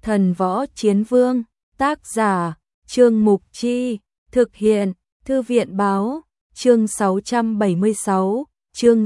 Thần Võ Chiến Vương, tác giả, Trương Mục Chi, thực hiện, Thư viện Báo, chương 676, chương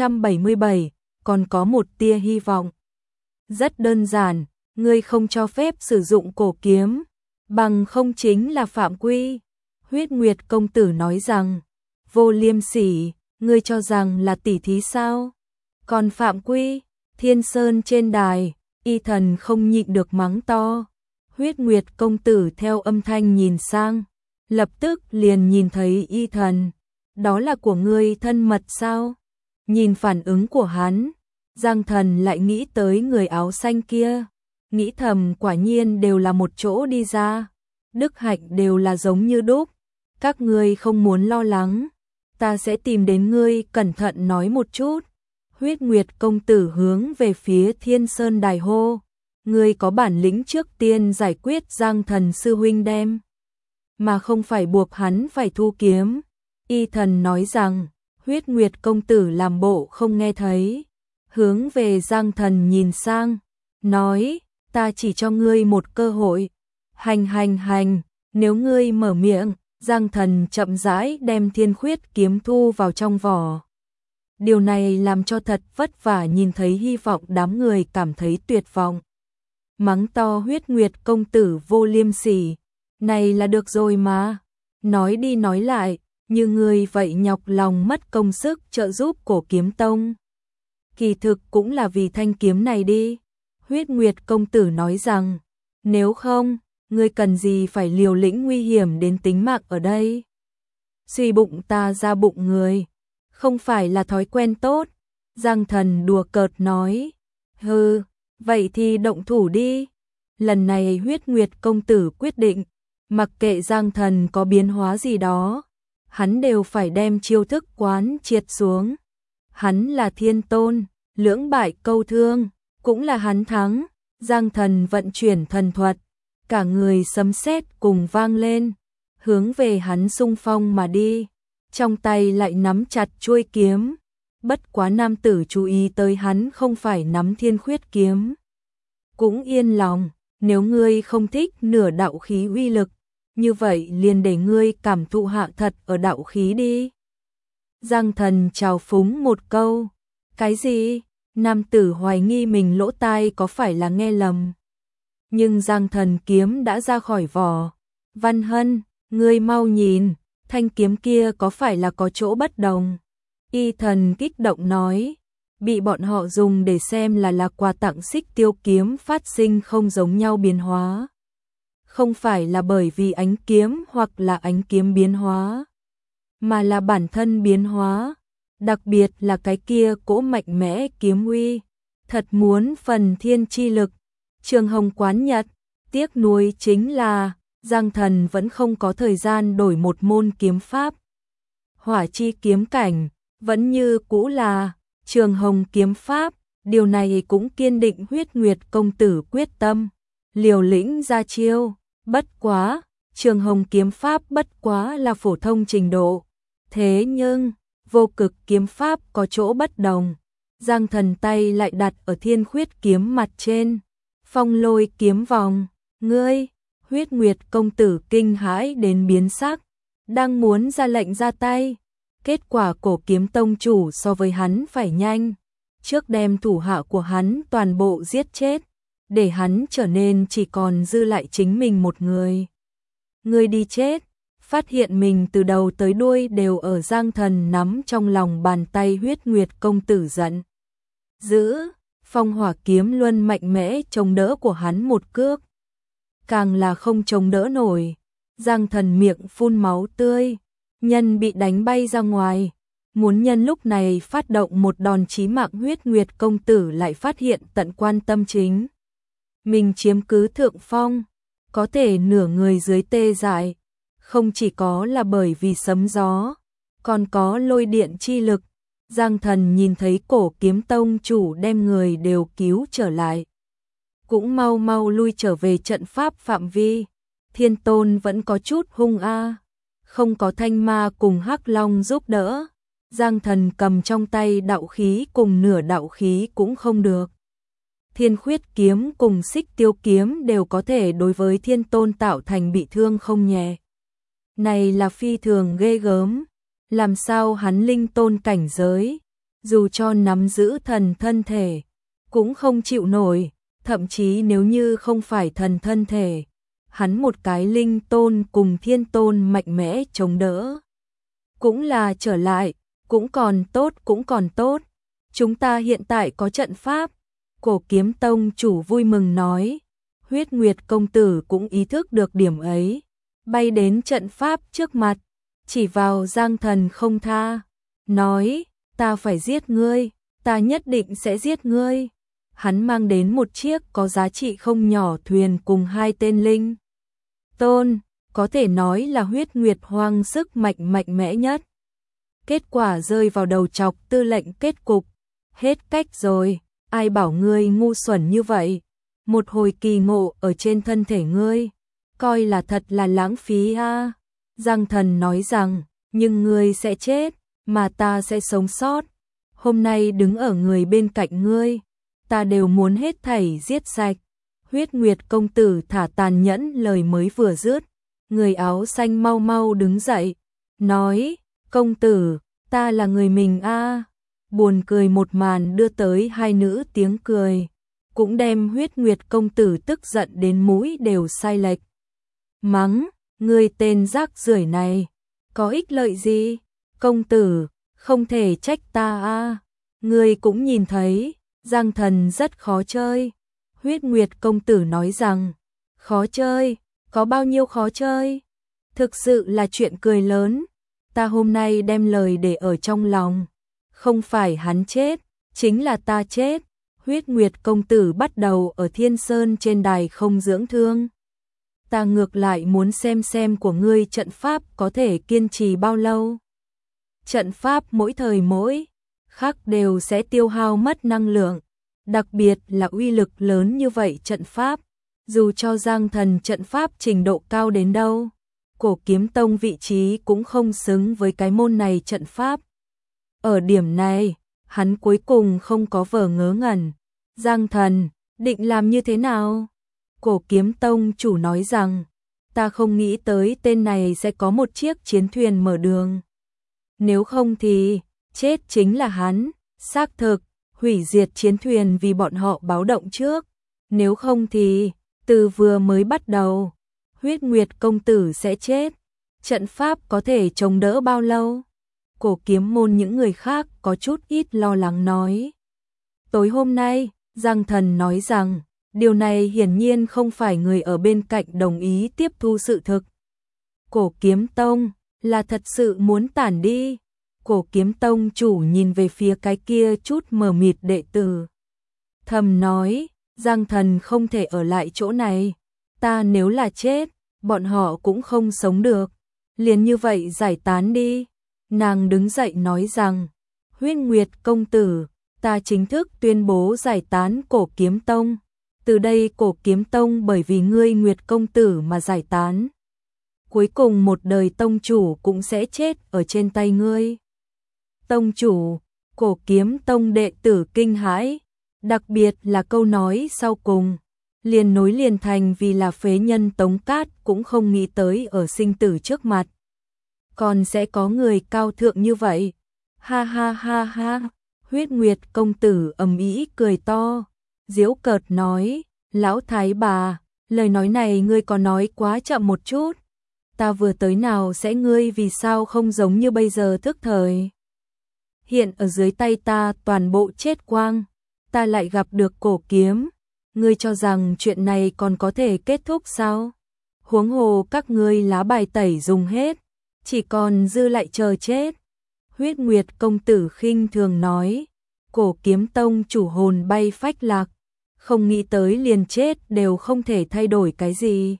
677, còn có một tia hy vọng. Rất đơn giản, ngươi không cho phép sử dụng cổ kiếm, bằng không chính là phạm quy. Huyết Nguyệt công tử nói rằng, vô liêm sỉ, ngươi cho rằng là tỉ thí sao? Còn phạm quy, Thiên Sơn trên đài, Y Thần không nhịn được mắng to. Huyết Nguyệt công tử theo âm thanh nhìn sang, lập tức liền nhìn thấy Y Thần. Đó là của ngươi thân mật sao? Nhìn phản ứng của hắn, Giang Thần lại nghĩ tới người áo xanh kia, nghĩ thầm quả nhiên đều là một chỗ đi ra, đức hạnh đều là giống như đúc, các ngươi không muốn lo lắng, ta sẽ tìm đến ngươi cẩn thận nói một chút. Huyết Nguyệt công tử hướng về phía Thiên Sơn đài hô, ngươi có bản lĩnh trước tiên giải quyết Giang Thần sư huynh đem, mà không phải buộc hắn phải thu kiếm. Y Thần nói rằng, Huyết Nguyệt công tử làm bộ không nghe thấy, hướng về Giang Thần nhìn sang, nói, ta chỉ cho ngươi một cơ hội, hành, nếu ngươi mở miệng. Giang Thần chậm rãi đem Thiên Khuyết kiếm thu vào trong vỏ. Điều này làm cho thật vất vả nhìn thấy hy vọng đám người cảm thấy tuyệt vọng. Mắng to Huyết Nguyệt công tử vô liêm sỉ, này là được rồi mà. Nói đi nói lại, như người vậy nhọc lòng mất công sức trợ giúp Cổ Kiếm Tông. Kỳ thực cũng là vì thanh kiếm này đi. Huyết Nguyệt công tử nói rằng, nếu không, ngươi cần gì phải liều lĩnh nguy hiểm đến tính mạng ở đây. Suy bụng ta ra bụng người, không phải là thói quen tốt. Giang Thần đùa cợt nói, hừ, vậy thì động thủ đi. Lần này Huyết Nguyệt công tử quyết định, mặc kệ Giang Thần có biến hóa gì đó, hắn đều phải đem chiêu thức quán triệt xuống. Hắn là thiên tôn, lưỡng bại câu thương, cũng là hắn thắng. Giang Thần vận chuyển thần thuật, cả người sấm sét cùng vang lên, hướng về hắn xung phong mà đi, trong tay lại nắm chặt chuôi kiếm. Bất quá nam tử chú ý tới hắn không phải nắm Thiên Khuyết kiếm, cũng yên lòng, nếu ngươi không thích nửa đạo khí uy lực, như vậy liền để ngươi cảm thụ hạ thật ở đạo khí đi. Giang Thần chào phúng một câu, cái gì? Nam tử hoài nghi mình lỗ tai có phải là nghe lầm. Nhưng Giang Thần kiếm đã ra khỏi vỏ. Văn Hân, ngươi mau nhìn, thanh kiếm kia có phải là có chỗ bất đồng? Y Thần kích động nói, bị bọn họ dùng để xem là quà tặng Xích Tiêu kiếm phát sinh không giống nhau biến hóa. Không phải là bởi vì ánh kiếm hoặc là ánh kiếm biến hóa, mà là bản thân biến hóa, đặc biệt là cái kia cỗ mạnh mẽ kiếm uy, thật muốn phần thiên chi lực. Trường Hồng quán nhật, tiếc nuối chính là Giang Thần vẫn không có thời gian đổi một môn kiếm pháp. Hỏa chi kiếm cảnh vẫn như cũ là Trường Hồng kiếm pháp, điều này cũng kiên định Huyết Nguyệt công tử quyết tâm, liều lĩnh ra chiêu. Bất quá, Trường Hồng kiếm pháp bất quá là phổ thông trình độ, thế nhưng vô cực kiếm pháp có chỗ bất đồng. Giang Thần tay lại đặt ở Thiên Khuyết kiếm mặt trên. Phong Lôi kiếm vòng, ngươi, Huyết Nguyệt công tử kinh hãi đến biến sắc, đang muốn ra lệnh ra tay. Kết quả Cổ Kiếm tông chủ so với hắn phải nhanh, trước đem thủ hạ của hắn toàn bộ giết chết, để hắn trở nên chỉ còn dư lại chính mình một người. Ngươi đi chết, phát hiện mình từ đầu tới đuôi đều ở Giang Thần nắm trong lòng bàn tay. Huyết Nguyệt công tử giận dữ, phong hỏa kiếm luân mạnh mẽ chống đỡ của hắn một cước, càng là không chống đỡ nổi. Giang Thần miệng phun máu tươi, nhân bị đánh bay ra ngoài, muốn nhân lúc này phát động một đòn chí mạng. Huyết Nguyệt công tử lại phát hiện tận quan tâm chính mình chiếm cứ thượng phong, có thể nửa người dưới tê dại, không chỉ có là bởi vì sấm gió, còn có lôi điện chi lực. Giang Thần nhìn thấy Cổ Kiếm tông chủ đem người đều cứu trở lại, cũng mau mau lui trở về trận pháp phạm vi. Thiên Tôn vẫn có chút hung không có Thanh Ma cùng Hắc Long giúp đỡ, Giang Thần cầm trong tay đạo khí cùng nửa đạo khí cũng không được. Thiên Khuyết kiếm cùng Xích Tiêu kiếm đều có thể đối với Thiên Tôn tạo thành bị thương không nhẹ. Này là phi thường ghê gớm, làm sao hắn linh tôn cảnh giới, dù cho nắm giữ thần thân thể, cũng không chịu nổi, thậm chí nếu như không phải thần thân thể, hắn một cái linh tôn cùng thiên tôn mạnh mẽ chống đỡ. Cũng là trở lại, cũng còn tốt, chúng ta hiện tại có trận pháp, Cổ Kiếm Tông chủ vui mừng nói, Huyết Nguyệt công tử cũng ý thức được điểm ấy, bay đến trận pháp trước mặt, chỉ vào Giang Thần không tha, nói, ta phải giết ngươi, ta nhất định sẽ giết ngươi. Hắn mang đến một chiếc có giá trị không nhỏ thuyền cùng 2 tên linh tôn, có thể nói là Huyết Nguyệt Hoang sức mạnh mẽ nhất. Kết quả rơi vào đầu chọc tư lệnh kết cục, hết cách rồi, ai bảo ngươi ngu xuẩn như vậy, một hồi kỳ ngộ ở trên thân thể ngươi, coi là thật là lãng phí a. Giang Thần nói rằng, nhưng ngươi sẽ chết, mà ta sẽ sống sót, hôm nay đứng ở người bên cạnh ngươi, ta đều muốn hết thảy giết sạch. Huyết Nguyệt công tử thả tàn nhẫn lời mới vừa dứt, người áo xanh mau mau đứng dậy, nói, công tử, ta là người mình a. Buồn cười một màn đưa tới 2 nữ tiếng cười, cũng đem Huyết Nguyệt công tử tức giận đến mũi đều sai lệch. Mắng, ngươi tên rác rưởi này, có ích lợi gì? Công tử, không thể trách ta a. Ngươi cũng nhìn thấy, Giang Thần rất khó chơi. Huyết Nguyệt công tử nói rằng, khó chơi, có bao nhiêu khó chơi? Thực sự là chuyện cười lớn, ta hôm nay đem lời để ở trong lòng. Không phải hắn chết, chính là ta chết. Huyết Nguyệt công tử bắt đầu ở Thiên Sơn trên đài không dưỡng thương. Ta ngược lại muốn xem của ngươi trận pháp có thể kiên trì bao lâu. Trận pháp mỗi thời mỗi khắc đều sẽ tiêu hao mất năng lượng, đặc biệt là uy lực lớn như vậy trận pháp, dù cho Giang Thần trận pháp trình độ cao đến đâu, Cổ Kiếm Tông vị trí cũng không xứng với cái môn này trận pháp. Ở điểm này, hắn cuối cùng không có vờ ngớ ngẩn. Giang Thần, định làm như thế nào? Cổ Kiếm Tông chủ nói rằng, ta không nghĩ tới tên này sẽ có một chiếc chiến thuyền mở đường. Nếu không thì, chết chính là hắn, xác thực, hủy diệt chiến thuyền vì bọn họ báo động trước. Nếu không thì, từ vừa mới bắt đầu, Huyết Nguyệt công tử sẽ chết. Trận pháp có thể chống đỡ bao lâu? Cổ kiếm môn những người khác có chút ít lo lắng nói. Tối hôm nay, Giang Thần nói rằng, điều này hiển nhiên không phải người ở bên cạnh đồng ý tiếp thu sự thực. Cổ Kiếm Tông là thật sự muốn tản đi. Cổ Kiếm Tông chủ nhìn về phía cái kia chút mờ mịt đệ tử. Thầm nói, Giang Thần không thể ở lại chỗ này. Ta nếu là chết, bọn họ cũng không sống được. Liền như vậy giải tán đi. Nàng đứng dậy nói rằng, Huyết Nguyệt công tử, ta chính thức tuyên bố giải tán Cổ Kiếm Tông. Từ đây Cổ Kiếm Tông bởi vì ngươi Nguyệt công tử mà giải tán. Cuối cùng một đời tông chủ cũng sẽ chết ở trên tay ngươi. Tông chủ, Cổ Kiếm Tông đệ tử kinh hãi, đặc biệt là câu nói sau cùng, liền nối liền thành vì là phế nhân Tống Cát cũng không nghĩ tới ở sinh tử trước mặt. Còn sẽ có người cao thượng như vậy. Ha ha ha ha, Huyết Nguyệt công tử ầm ĩ cười to, giễu cợt nói, lão thái bà, lời nói này ngươi có nói quá chậm một chút. Ta vừa tới nào sẽ ngươi vì sao không giống như bây giờ thức thời. Hiện ở dưới tay ta toàn bộ chết quang, ta lại gặp được cổ kiếm, ngươi cho rằng chuyện này còn có thể kết thúc sao? Huống hồ các ngươi lá bài tẩy dùng hết, chỉ còn dư lại chờ chết. Huyết Nguyệt công tử khinh thường nói, Cổ Kiếm Tông chủ hồn bay phách lạc, không nghĩ tới liền chết đều không thể thay đổi cái gì.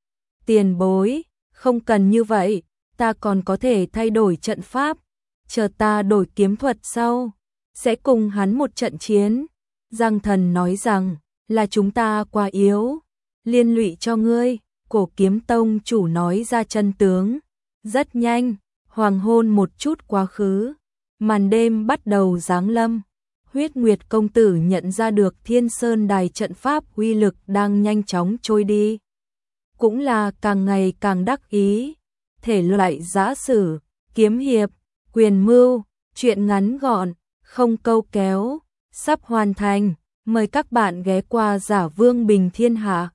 Tiền bối, không cần như vậy, ta còn có thể thay đổi trận pháp, chờ ta đổi kiếm thuật sau, sẽ cùng hắn một trận chiến. Giang Thần nói rằng, là chúng ta quá yếu, liên lụy cho ngươi. Cổ Kiếm Tông chủ nói ra chân tướng. Rất nhanh, hoàng hôn một chút quá khứ, màn đêm bắt đầu giáng lâm. Huyết Nguyệt công tử nhận ra được Thiên Sơn đài trận pháp uy lực đang nhanh chóng trôi đi. Cũng là càng ngày càng đắc ý. Thể loại giã sử, kiếm hiệp, quyền mưu, truyện ngắn gọn, không câu kéo, sắp hoàn thành. Mời các bạn ghé qua Giả Vương Bình Thiên Hạ.